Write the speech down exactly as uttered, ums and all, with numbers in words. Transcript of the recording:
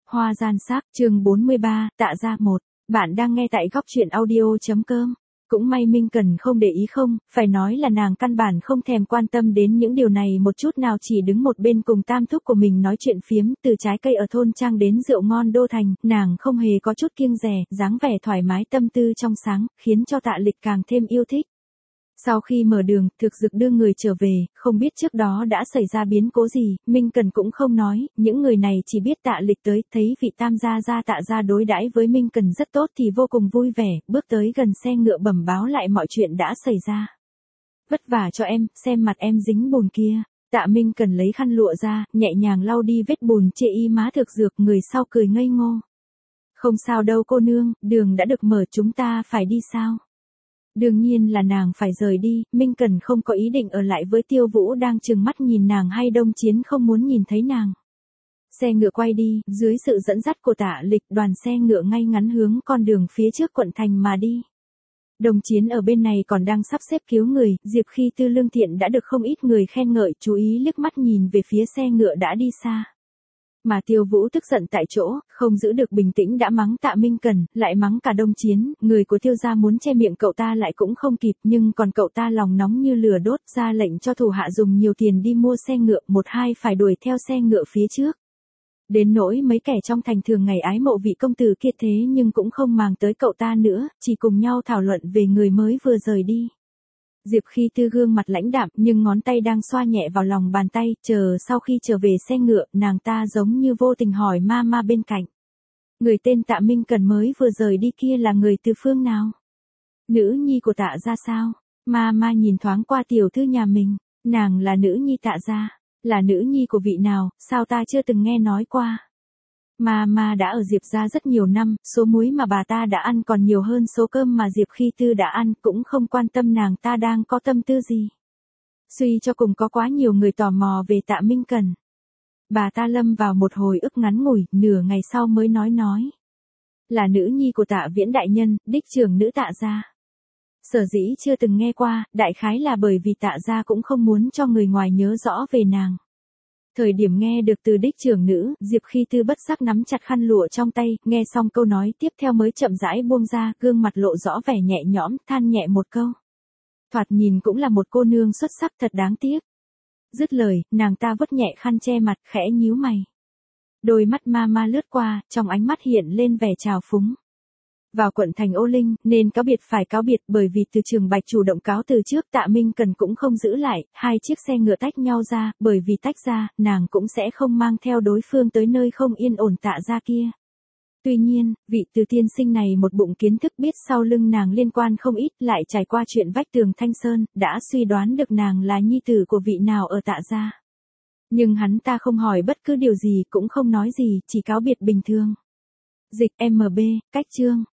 Hoa gian sắc, chương bốn mươi ba, tạ ra một. Bạn đang nghe tại góc truyện audio.com. Cũng may Minh Cần không để ý không, phải nói là nàng căn bản không thèm quan tâm đến những điều này một chút nào, chỉ đứng một bên cùng tam thúc của mình nói chuyện phiếm, từ trái cây ở thôn trang đến rượu ngon đô thành, nàng không hề có chút kiêng dè, dáng vẻ thoải mái tâm tư trong sáng, khiến cho Tạ Lịch càng thêm yêu thích. Sau khi mở đường, Thực Dực đưa người trở về, không biết trước đó đã xảy ra biến cố gì, Minh Cần cũng không nói, những người này chỉ biết Tạ Lịch tới, thấy vị tam gia gia Tạ gia đối đãi với Minh Cần rất tốt thì vô cùng vui vẻ, bước tới gần xe ngựa bẩm báo lại mọi chuyện đã xảy ra. Vất vả cho em, xem mặt em dính bùn kia. Tạ Minh Cần lấy khăn lụa ra, nhẹ nhàng lau đi vết bùn trên y má Thực Dược, người sau cười ngây ngô. Không sao đâu cô nương, đường đã được mở, chúng ta phải đi sao? Đương nhiên là nàng phải rời đi, Minh Cần không có ý định ở lại với Tiêu Vũ đang trừng mắt nhìn nàng hay Đông Chiến không muốn nhìn thấy nàng. Xe ngựa quay đi, dưới sự dẫn dắt của Tạ Lịch, đoàn xe ngựa ngay ngắn hướng con đường phía trước quận thành mà đi. Đông Chiến ở bên này còn đang sắp xếp cứu người, Diệp Khi Tư lương thiện đã được không ít người khen ngợi, chú ý liếc mắt nhìn về phía xe ngựa đã đi xa. Mà Tiêu Vũ tức giận tại chỗ, không giữ được bình tĩnh đã mắng Tạ Minh Cần, lại mắng cả Đông Chiến, người của Tiêu gia muốn che miệng cậu ta lại cũng không kịp, nhưng còn cậu ta lòng nóng như lửa đốt, ra lệnh cho thủ hạ dùng nhiều tiền đi mua xe ngựa, một hai phải đuổi theo xe ngựa phía trước. Đến nỗi mấy kẻ trong thành thường ngày ái mộ vị công tử kia thế nhưng cũng không màng tới cậu ta nữa, chỉ cùng nhau thảo luận về người mới vừa rời đi. Diệp Khi Tư gương mặt lãnh đạm nhưng ngón tay đang xoa nhẹ vào lòng bàn tay, chờ sau khi trở về xe ngựa, nàng ta giống như vô tình hỏi ma ma bên cạnh. Người tên Tạ Minh Cần mới vừa rời đi kia là người từ phương nào? Nữ nhi của Tạ gia sao? Ma ma nhìn thoáng qua tiểu thư nhà mình, nàng là nữ nhi Tạ gia, là nữ nhi của vị nào, sao ta chưa từng nghe nói qua? Ma ma đã ở Diệp gia rất nhiều năm, số muối mà bà ta đã ăn còn nhiều hơn số cơm mà Diệp Khi Tư đã ăn, cũng không quan tâm nàng ta đang có tâm tư gì. Suy cho cùng có quá nhiều người tò mò về Tạ Minh Cần. Bà ta lâm vào một hồi ức ngắn ngủi, nửa ngày sau mới nói nói. Là nữ nhi của Tạ Viễn đại nhân, đích trưởng nữ Tạ gia. Sở dĩ chưa từng nghe qua, đại khái là bởi vì Tạ gia cũng không muốn cho người ngoài nhớ rõ về nàng. Thời điểm nghe được từ đích trưởng nữ, Diệp Khi Tư bất giác nắm chặt khăn lụa trong tay, nghe xong câu nói tiếp theo mới chậm rãi buông ra, gương mặt lộ rõ vẻ nhẹ nhõm, than nhẹ một câu. Thoạt nhìn cũng là một cô nương xuất sắc, thật đáng tiếc. Dứt lời, nàng ta vuốt nhẹ khăn che mặt, khẽ nhíu mày. Đôi mắt ma ma lướt qua, trong ánh mắt hiện lên vẻ trào phúng. Vào quận thành Ô Linh, nên cáo biệt phải cáo biệt, bởi vì từ Trường Bạch chủ động cáo từ trước, Tạ Minh Cần cũng không giữ lại, hai chiếc xe ngựa tách nhau ra, bởi vì tách ra, nàng cũng sẽ không mang theo đối phương tới nơi không yên ổn Tạ gia kia. Tuy nhiên, vị từ tiên sinh này một bụng kiến thức, biết sau lưng nàng liên quan không ít, lại trải qua chuyện vách tường Thanh Sơn, đã suy đoán được nàng là nhi tử của vị nào ở Tạ gia. Nhưng hắn ta không hỏi bất cứ điều gì, cũng không nói gì, chỉ cáo biệt bình thường. Dịch em bê, cách chương.